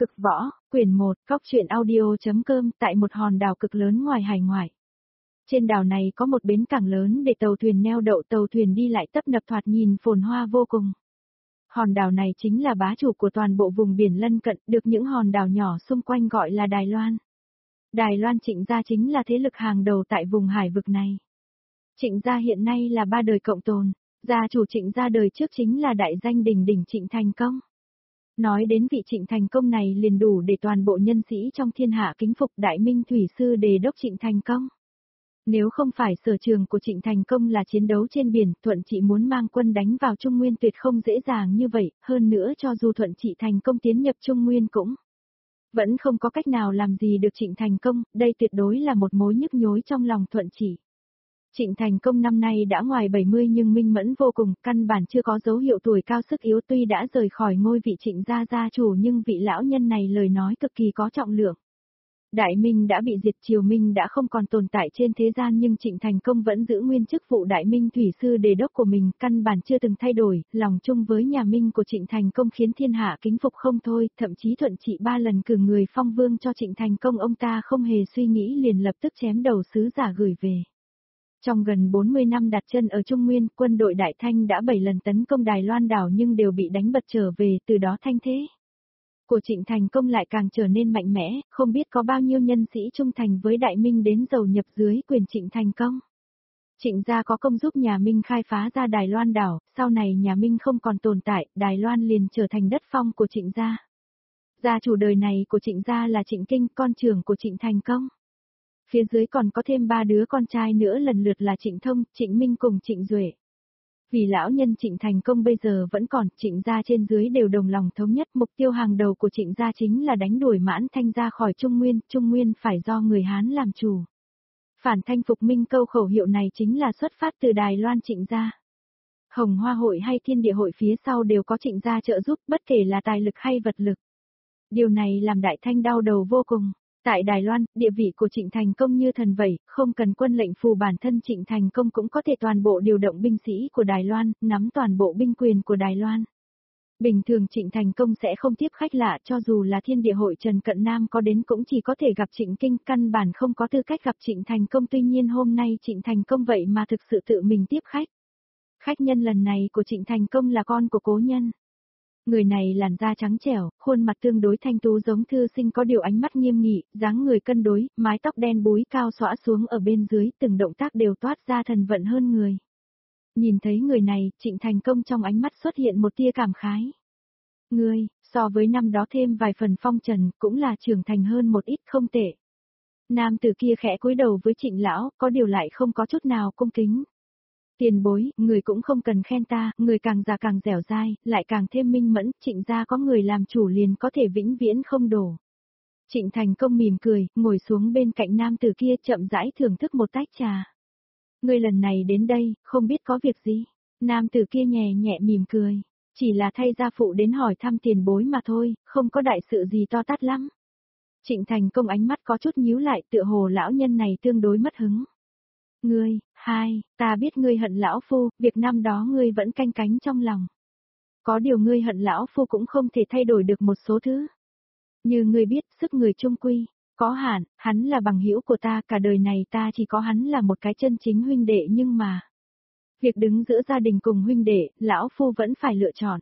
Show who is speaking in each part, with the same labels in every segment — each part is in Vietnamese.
Speaker 1: Cực võ, quyển 1, Cóc truyện audio.com tại một hòn đảo cực lớn ngoài hải ngoại. Trên đảo này có một bến cảng lớn để tàu thuyền neo đậu, tàu thuyền đi lại tấp nập, thoạt nhìn phồn hoa vô cùng. Hòn đảo này chính là bá chủ của toàn bộ vùng biển lân cận, được những hòn đảo nhỏ xung quanh gọi là Đài Loan. Đài Loan Trịnh gia chính là thế lực hàng đầu tại vùng hải vực này. Trịnh gia hiện nay là 3 đời cộng tồn, gia chủ Trịnh gia đời trước chính là đại danh đỉnh đỉnh Trịnh Thành Công. Nói đến vị Trịnh Thành Công này liền đủ để toàn bộ nhân sĩ trong thiên hạ kính phục Đại Minh Thủy Sư Đề Đốc Trịnh Thành Công. Nếu không phải sở trường của Trịnh Thành Công là chiến đấu trên biển, Thuận Trị muốn mang quân đánh vào Trung Nguyên tuyệt không dễ dàng như vậy, hơn nữa cho dù Thuận Trị thành công tiến nhập Trung Nguyên cũng vẫn không có cách nào làm gì được Trịnh Thành Công, đây tuyệt đối là một mối nhức nhối trong lòng Thuận Trị. Trịnh Thành Công năm nay đã ngoài 70 nhưng minh mẫn vô cùng, căn bản chưa có dấu hiệu tuổi cao sức yếu, tuy đã rời khỏi ngôi vị Trịnh gia gia chủ nhưng vị lão nhân này lời nói cực kỳ có trọng lượng. Đại Minh đã bị diệt, Triều Minh đã không còn tồn tại trên thế gian nhưng Trịnh Thành Công vẫn giữ nguyên chức vụ Đại Minh Thủy Sư Đề Đốc của mình, căn bản chưa từng thay đổi, lòng chung với nhà Minh của Trịnh Thành Công khiến thiên hạ kính phục không thôi, thậm chí Thuận Trị 3 lần cử người phong vương cho Trịnh Thành Công, ông ta không hề suy nghĩ liền lập tức chém đầu sứ giả gửi về. Trong gần 40 năm đặt chân ở Trung Nguyên, quân đội Đại Thanh đã 7 lần tấn công Đài Loan đảo nhưng đều bị đánh bật trở về, từ đó thanh thế của Trịnh Thành Công lại càng trở nên mạnh mẽ, không biết có bao nhiêu nhân sĩ trung thành với Đại Minh đến dầu nhập dưới quyền Trịnh Thành Công. Trịnh gia có công giúp nhà Minh khai phá ra Đài Loan đảo, sau này nhà Minh không còn tồn tại, Đài Loan liền trở thành đất phong của Trịnh gia. Gia chủ đời này của Trịnh gia là Trịnh Kinh, con trưởng của Trịnh Thành Công. Phía dưới còn có thêm 3 đứa con trai nữa lần lượt là Trịnh Thông, Trịnh Minh cùng Trịnh Duệ. Vì lão nhân Trịnh Thành Công bây giờ vẫn còn, Trịnh gia trên dưới đều đồng lòng thống nhất, mục tiêu hàng đầu của Trịnh gia chính là đánh đuổi Mãn Thanh ra khỏi Trung Nguyên phải do người Hán làm chủ. Phản Thanh phục Minh câu khẩu hiệu này chính là xuất phát từ Đài Loan Trịnh gia. Hồng Hoa hội hay Thiên Địa hội phía sau đều có Trịnh gia trợ giúp, bất kể là tài lực hay vật lực. Điều này làm Đại Thanh đau đầu vô cùng. Tại Đài Loan, địa vị của Trịnh Thành Công như thần vậy, không cần quân lệnh phù bản thân Trịnh Thành Công cũng có thể toàn bộ điều động binh sĩ của Đài Loan, nắm toàn bộ binh quyền của Đài Loan. Bình thường Trịnh Thành Công sẽ không tiếp khách lạ, cho dù là Thiên Địa hội Trần Cận Nam có đến cũng chỉ có thể gặp Trịnh Kinh, căn bản không có tư cách gặp Trịnh Thành Công, tuy nhiên hôm nay Trịnh Thành Công vậy mà thực sự tự mình tiếp khách. Khách nhân lần này của Trịnh Thành Công là con của cố nhân. Người này làn da trắng trẻo, khuôn mặt tương đối thanh tú giống thư sinh, có điều ánh mắt nghiêm nghị, dáng người cân đối, mái tóc đen búi cao xõa xuống ở bên dưới, từng động tác đều toát ra thần vận hơn người. Nhìn thấy người này, Trịnh Thành Công trong ánh mắt xuất hiện một tia cảm khái. Ngươi, so với năm đó thêm vài phần phong trần, cũng là trưởng thành hơn một ít, không tệ. Nam tử kia khẽ cúi đầu với Trịnh lão, có điều lại không có chút nào cung kính. Tiền bối, người cũng không cần khen ta, người càng già càng dẻo dai, lại càng thêm minh mẫn, Trịnh gia có người làm chủ liền có thể vĩnh viễn không đổ. Trịnh Thành Công mỉm cười, ngồi xuống bên cạnh nam tử kia chậm rãi thưởng thức một tách trà. Người lần này đến đây, không biết có việc gì? Nam tử kia nhẹ nhẹ mỉm cười, chỉ là thay gia phụ đến hỏi thăm tiền bối mà thôi, không có đại sự gì to tát lắm. Trịnh Thành Công ánh mắt có chút nhíu lại, tựa hồ lão nhân này tương đối mất hứng. Ngươi, ta biết ngươi hận lão phu, việc năm đó ngươi vẫn canh cánh trong lòng. Có điều ngươi hận lão phu cũng không thể thay đổi được một số thứ. Như ngươi biết, sức người chung quy, có hạn, hắn là bằng hữu của ta, cả đời này ta chỉ có hắn là một cái chân chính huynh đệ, nhưng mà việc đứng giữa gia đình cùng huynh đệ, lão phu vẫn phải lựa chọn.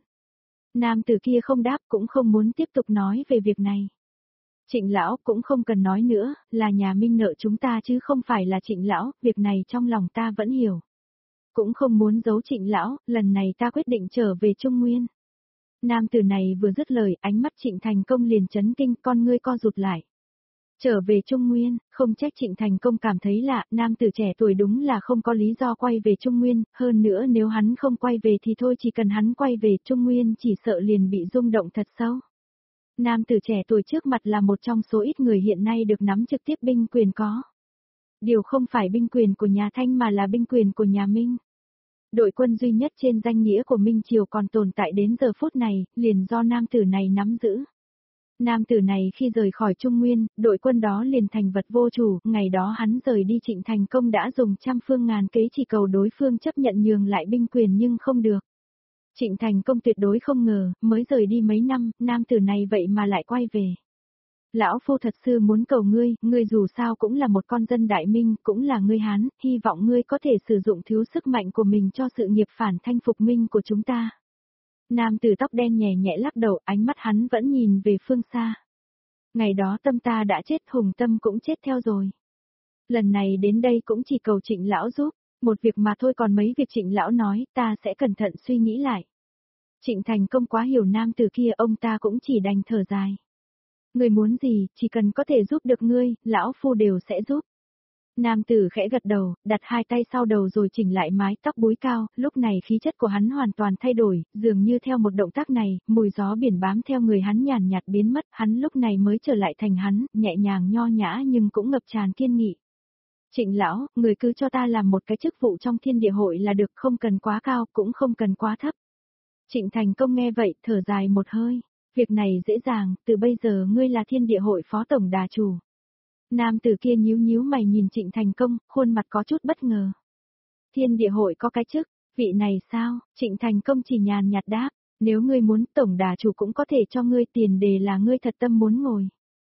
Speaker 1: Nam tử kia không đáp, cũng không muốn tiếp tục nói về việc này. Trịnh lão cũng không cần nói nữa, là nhà Minh nợ chúng ta chứ không phải là Trịnh lão, việc này trong lòng ta vẫn hiểu. Cũng không muốn giấu Trịnh lão, lần này ta quyết định trở về Trung Nguyên. Nam tử này vừa dứt lời, ánh mắt Trịnh Thành Công liền chấn kinh, con ngươi co rụt lại. Trở về Trung Nguyên, không trách Trịnh Thành Công cảm thấy lạ, nam tử trẻ tuổi đúng là không có lý do quay về Trung Nguyên, hơn nữa nếu hắn không quay về thì thôi, chỉ cần hắn quay về Trung Nguyên chỉ sợ liền bị rung động thật sâu. Nam tử trẻ tuổi trước mặt là một trong số ít người hiện nay được nắm trực tiếp binh quyền có. Điều không phải binh quyền của nhà Thanh mà là binh quyền của nhà Minh. Đội quân duy nhất trên danh nghĩa của Minh Triều còn tồn tại đến giờ phút này, liền do nam tử này nắm giữ. Nam tử này khi rời khỏi Trung Nguyên, đội quân đó liền thành vật vô chủ, ngày đó hắn rời đi Trịnh Thành Công đã dùng trăm phương ngàn kế chỉ cầu đối phương chấp nhận nhường lại binh quyền nhưng không được. Trịnh Thành Công tuyệt đối không ngờ, mới rời đi mấy năm, nam tử này vậy mà lại quay về. Lão phu thật sự muốn cầu ngươi dù sao cũng là một con dân đại minh, cũng là ngươi Hán, hy vọng ngươi có thể sử dụng thiếu sức mạnh của mình cho sự nghiệp phản thanh phục minh của chúng ta. Nam tử tóc đen nhẹ nhẹ lắc đầu, ánh mắt hắn vẫn nhìn về phương xa. Ngày đó Tâm ta đã chết, Hùng Tâm cũng chết theo rồi. Lần này đến đây cũng chỉ cầu Trịnh lão giúp, một việc mà thôi, còn mấy việc Trịnh lão nói, ta sẽ cẩn thận suy nghĩ lại. Trịnh Thành Công quá hiểu nam tử kia, ông ta cũng chỉ đành thở dài. Ngươi muốn gì, chỉ cần có thể giúp được ngươi, lão phu đều sẽ giúp. Nam tử khẽ gật đầu, đặt hai tay sau đầu rồi chỉnh lại mái tóc búi cao, lúc này khí chất của hắn hoàn toàn thay đổi, dường như theo một động tác này, mùi gió biển bám theo người hắn nhàn nhạt biến mất, hắn lúc này mới trở lại thành hắn, nhẹ nhàng nho nhã nhưng cũng ngập tràn kiên nghị. Trịnh lão, người cứ cho ta làm một cái chức vụ trong Thiên Địa Hội là được, không cần quá cao, cũng không cần quá thấp. Trịnh Thành Công nghe vậy, thở dài một hơi. Việc này dễ dàng, từ bây giờ ngươi là Thiên Địa Hội phó tổng đà chủ. Nam tử kia nhíu nhíu mày nhìn Trịnh Thành Công, khuôn mặt có chút bất ngờ. Thiên Địa Hội có cái chức, vị này sao? Trịnh Thành Công chỉ nhàn nhạt đáp, nếu ngươi muốn tổng đà chủ cũng có thể cho ngươi, tiền đề là ngươi thật tâm muốn ngồi.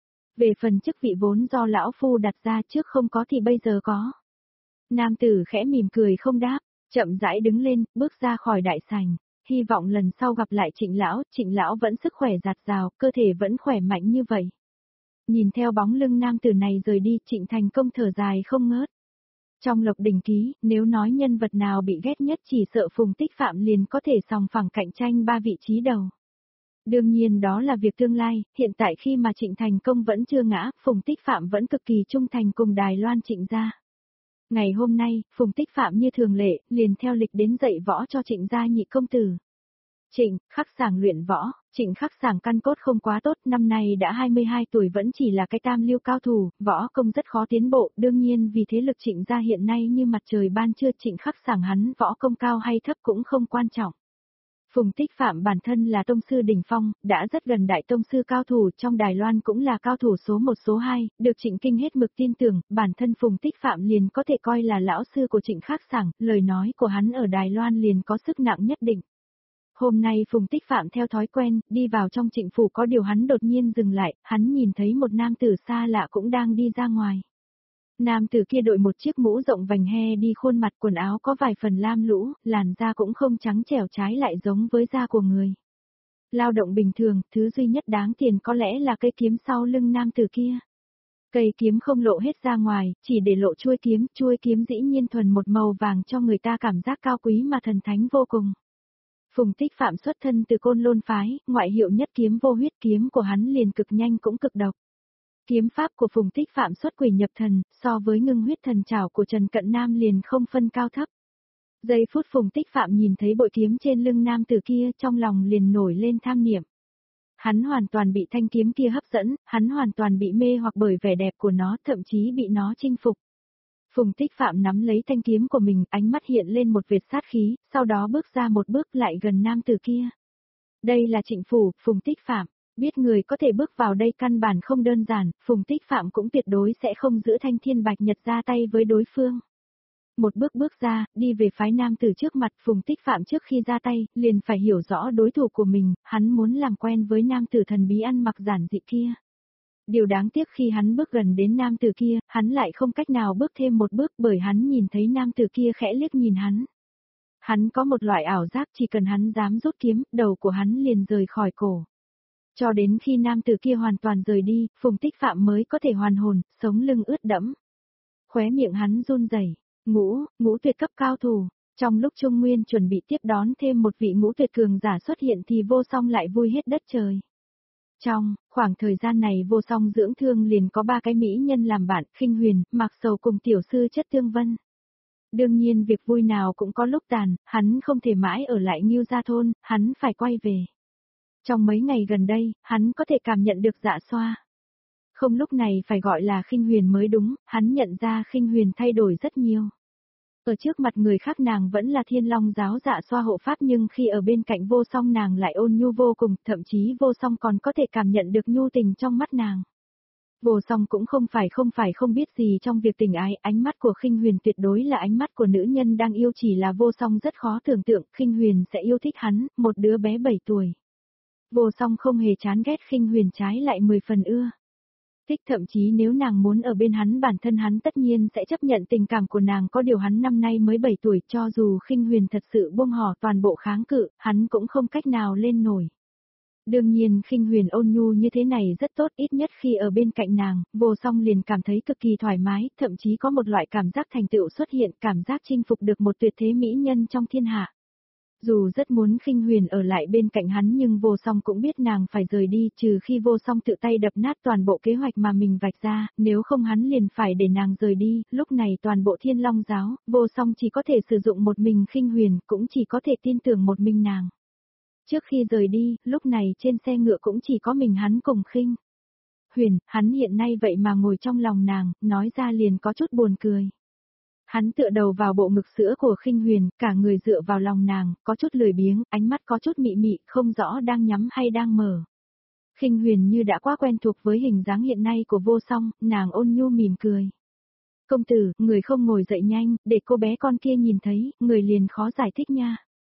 Speaker 1: Về phần chức vị vốn do lão phu đặt ra trước không có thì bây giờ có. Nam tử khẽ mỉm cười không đáp, chậm rãi đứng lên, bước ra khỏi đại sảnh. Hy vọng lần sau gặp lại Trịnh lão vẫn sức khỏe dạt dào, cơ thể vẫn khỏe mạnh như vậy. Nhìn theo bóng lưng nam tử này rời đi, Trịnh Thành Công thở dài không ngớt. Trong Lộc Đình Ký, nếu nói nhân vật nào bị ghét nhất chỉ sợ Phùng Tích Phạm liền có thể sòng phẳng cạnh tranh 3 vị trí đầu. Đương nhiên đó là việc tương lai, hiện tại khi mà Trịnh Thành Công vẫn chưa ngã, Phùng Tích Phạm vẫn cực kỳ trung thành cùng Đài Loan Trịnh gia. Ngày hôm nay, Phùng Tích Phạm như thường lệ, liền theo lịch đến dạy võ cho Trịnh gia nhị công tử. Trịnh Khắc Sảng luyện võ, Trịnh Khắc Sảng căn cốt không quá tốt, năm nay đã 22 tuổi vẫn chỉ là cái tam lưu cao thủ, võ công rất khó tiến bộ, đương nhiên vì thế lực Trịnh gia hiện nay như mặt trời ban trưa, Trịnh Khắc Sảng hắn võ công cao hay thấp cũng không quan trọng. Phùng Tích Phạm bản thân là tông sư đỉnh phong, đã rất gần đại tông sư cao thủ, trong Đài Loan cũng là cao thủ số 1 số 2, được Trịnh Kinh hết mực tin tưởng, bản thân Phùng Tích Phạm liền có thể coi là lão sư của Trịnh Khắc Sảng, lời nói của hắn ở Đài Loan liền có sức nặng nhất định. Hôm nay Phùng Tích Phạm theo thói quen, đi vào trong Trịnh phủ, có điều hắn đột nhiên dừng lại, hắn nhìn thấy một nam tử xa lạ cũng đang đi ra ngoài. Nam tử kia đội một chiếc mũ rộng vành he đi, khuôn mặt quần áo có vài phần lam lũ, làn da cũng không trắng trẻo, trái lại giống với da của người. Lao động bình thường, thứ duy nhất đáng tiền có lẽ là cây kiếm sau lưng nam tử kia. Cây kiếm không lộ hết ra ngoài, chỉ để lộ chuôi kiếm dĩ nhiên thuần một màu vàng cho người ta cảm giác cao quý mà thần thánh vô cùng. Phùng Tích Phạm xuất thân từ Côn Lôn phái, ngoại hiệu nhất kiếm vô huyết, kiếm của hắn liền cực nhanh cũng cực độc. Kiếm pháp của Phùng Tích Phạm xuất quỷ nhập thần, so với ngưng huyết thần trảo của Trần Cận Nam liền không phân cao thấp. Giây phút Phùng Tích Phạm nhìn thấy bội kiếm trên lưng nam tử kia, trong lòng liền nổi lên tham niệm. Hắn hoàn toàn bị thanh kiếm kia hấp dẫn, hắn hoàn toàn bị mê hoặc bởi vẻ đẹp của nó, thậm chí bị nó chinh phục. Phùng Tích Phạm nắm lấy thanh kiếm của mình, ánh mắt hiện lên một vệt sát khí, sau đó bước ra một bước lại gần nam tử kia. Đây là Trịnh phủ, Phùng Tích Phạm. Biết người có thể bước vào đây căn bản không đơn giản, Phùng Tích Phạm cũng tuyệt đối sẽ không giữ Thanh Thiên Bạch Nhật ra tay với đối phương. Một bước ra, đi về phái nam tử trước mặt, Phùng Tích Phạm trước khi ra tay, liền phải hiểu rõ đối thủ của mình, hắn muốn làm quen với nam tử thần bí ăn mặc giản dị kia. Điều đáng tiếc khi hắn bước gần đến nam tử kia, hắn lại không cách nào bước thêm một bước bởi hắn nhìn thấy nam tử kia khẽ liếc nhìn hắn. Hắn có một loại ảo giác chỉ cần hắn dám rút kiếm, đầu của hắn liền rời khỏi cổ. Cho đến khi nam tử kia hoàn toàn rời đi, Phùng Tích Phạm mới có thể hoàn hồn, sống lưng ướt đẫm. Khóe miệng hắn run rẩy, ngũ tuyệt cấp cao thủ. Trong lúc Trung Nguyên chuẩn bị tiếp đón thêm một vị ngũ tuyệt cường giả xuất hiện thì Vô Song lại vui hết đất trời. Trong khoảng thời gian này Vô Song dưỡng thương liền có 3 cái mỹ nhân làm bạn, Khinh Huyền, Mạc Sầu cùng tiểu sư Chất Tương Vân. Đương nhiên việc vui nào cũng có lúc tàn, hắn không thể mãi ở lại Ngưu Gia thôn, hắn phải quay về. Trong mấy ngày gần đây, hắn có thể cảm nhận được Dạ Xoa. Không, lúc này phải gọi là Khinh Huyền mới đúng, hắn nhận ra Khinh Huyền thay đổi rất nhiều. Ở trước mặt người khác nàng vẫn là Thiên Long giáo Dạ Xoa hộ pháp, nhưng khi ở bên cạnh Vô Song nàng lại ôn nhu vô cùng, thậm chí Vô Song còn có thể cảm nhận được nhu tình trong mắt nàng. Vô Song cũng không phải không biết gì trong việc tình ái, ánh mắt của Khinh Huyền tuyệt đối là ánh mắt của nữ nhân đang yêu, chỉ là Vô Song rất khó tưởng tượng Khinh Huyền sẽ yêu thích hắn, một đứa bé 7 tuổi. Vô Song không hề chán ghét Khinh Huyền, trái lại 10 phần ưa thích, thậm chí nếu nàng muốn ở bên hắn, bản thân hắn tất nhiên sẽ chấp nhận tình cảm của nàng, có điều hắn năm nay mới 7 tuổi, cho dù Khinh Huyền thật sự buông bỏ toàn bộ kháng cự, hắn cũng không cách nào lên nổi. Đương nhiên Khinh Huyền ôn nhu như thế này rất tốt, ít nhất khi ở bên cạnh nàng, Vô Song liền cảm thấy cực kỳ thoải mái, thậm chí có một loại cảm giác thành tựu xuất hiện, cảm giác chinh phục được một tuyệt thế mỹ nhân trong thiên hạ. Dù rất muốn Khinh Huyền ở lại bên cạnh hắn nhưng Vô Song cũng biết nàng phải rời đi, trừ khi Vô Song tự tay đập nát toàn bộ kế hoạch mà mình vạch ra, nếu không hắn liền phải để nàng rời đi, lúc này toàn bộ Thiên Long giáo, Vô Song chỉ có thể sử dụng một mình Khinh Huyền, cũng chỉ có thể tin tưởng một mình nàng. Trước khi rời đi, lúc này trên xe ngựa cũng chỉ có mình hắn cùng Khinh Huyền, hắn hiện nay vậy mà ngồi trong lòng nàng, nói ra liền có chút buồn cười. Hắn tựa đầu vào bộ ngực sữa của Khinh Huyền, cả người dựa vào lòng nàng, có chút lười biếng, ánh mắt có chút mị mị, không rõ đang nhắm hay đang mở. Khinh Huyền như đã quá quen thuộc với hình dáng hiện nay của Vô Song, nàng ôn nhu mỉm cười. Công tử, người không ngồi dậy nhanh, để cô bé con kia nhìn thấy, người liền khó giải thích nha.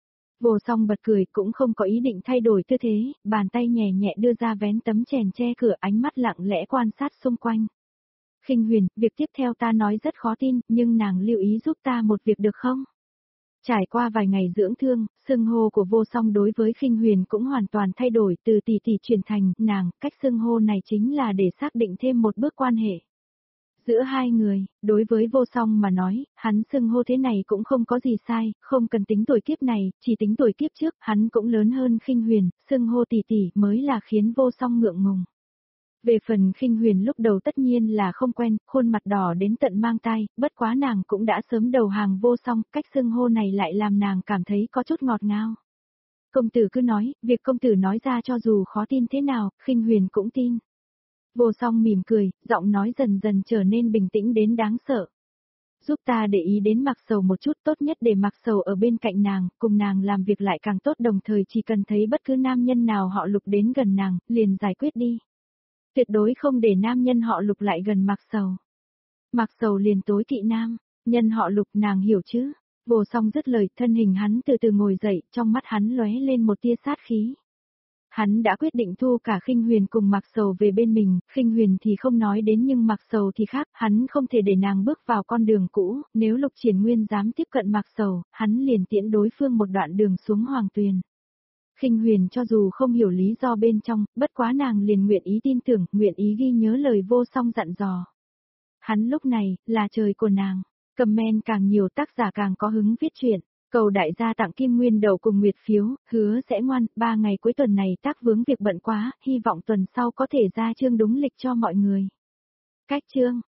Speaker 1: Vô Song bật cười, cũng không có ý định thay đổi tư thế, bàn tay nhẹ nhẹ đưa ra vén tấm chèn che cửa, ánh mắt lặng lẽ quan sát xung quanh. Khinh Huyền, việc tiếp theo ta nói rất khó tin, nhưng nàng lưu ý giúp ta một việc được không? Trải qua vài ngày dưỡng thương, xưng hô của Vô Song đối với Khinh Huyền cũng hoàn toàn thay đổi, từ tỷ tỷ chuyển thành nàng, cách xưng hô này chính là để xác định thêm một bước quan hệ giữa hai người. Đối với Vô Song mà nói, hắn xưng hô thế này cũng không có gì sai, không cần tính tuổi kiếp này, chỉ tính tuổi kiếp trước, hắn cũng lớn hơn Khinh Huyền, xưng hô tỷ tỷ mới là khiến Vô Song ngượng ngùng. Về phần Khinh Huyền lúc đầu tất nhiên là không quen, khuôn mặt đỏ đến tận mang tai, bất quá nàng cũng đã sớm đầu hàng Vô Song, cách xưng hô này lại làm nàng cảm thấy có chút ngọt ngào. Công tử cứ nói, việc công tử nói ra cho dù khó tin thế nào, Khinh Huyền cũng tin. Vô Song mỉm cười, giọng nói dần dần trở nên bình tĩnh đến đáng sợ. Giúp ta để ý đến Mạc Sầu một chút, tốt nhất để Mạc Sầu ở bên cạnh nàng, cùng nàng làm việc lại càng tốt, đồng thời chỉ cần thấy bất cứ nam nhân nào họ Lục đến gần nàng, liền giải quyết đi. Tuyệt đối không để nam nhân họ Lục lại gần Mạc Sầu. Mạc Sầu liền tối kỵ nam nhân họ Lục, nàng hiểu chứ? Vô Song dứt lời, thân hình hắn từ từ ngồi dậy, trong mắt hắn lóe lên một tia sát khí. Hắn đã quyết định thu cả Khinh Huyền cùng Mạc Sầu về bên mình, Khinh Huyền thì không nói đến nhưng Mạc Sầu thì khác, hắn không thể để nàng bước vào con đường cũ, nếu Lục Triển Nguyên dám tiếp cận Mạc Sầu, hắn liền tiễn đối phương một đoạn đường xuống Hoàng Tuyền. Khinh Huyền cho dù không hiểu lý do bên trong, bất quá nàng liền nguyện ý tin tưởng, nguyện ý ghi nhớ lời Vô Song dặn dò. Hắn lúc này, là trời của nàng. Comment càng nhiều tác giả càng có hứng viết truyện. Cầu đại gia tặng kim nguyên đầu cùng nguyệt phiếu, hứa sẽ ngoan, 3 ngày cuối tuần này tác vướng việc bận quá, hy vọng tuần sau có thể ra chương đúng lịch cho mọi người. Cách chương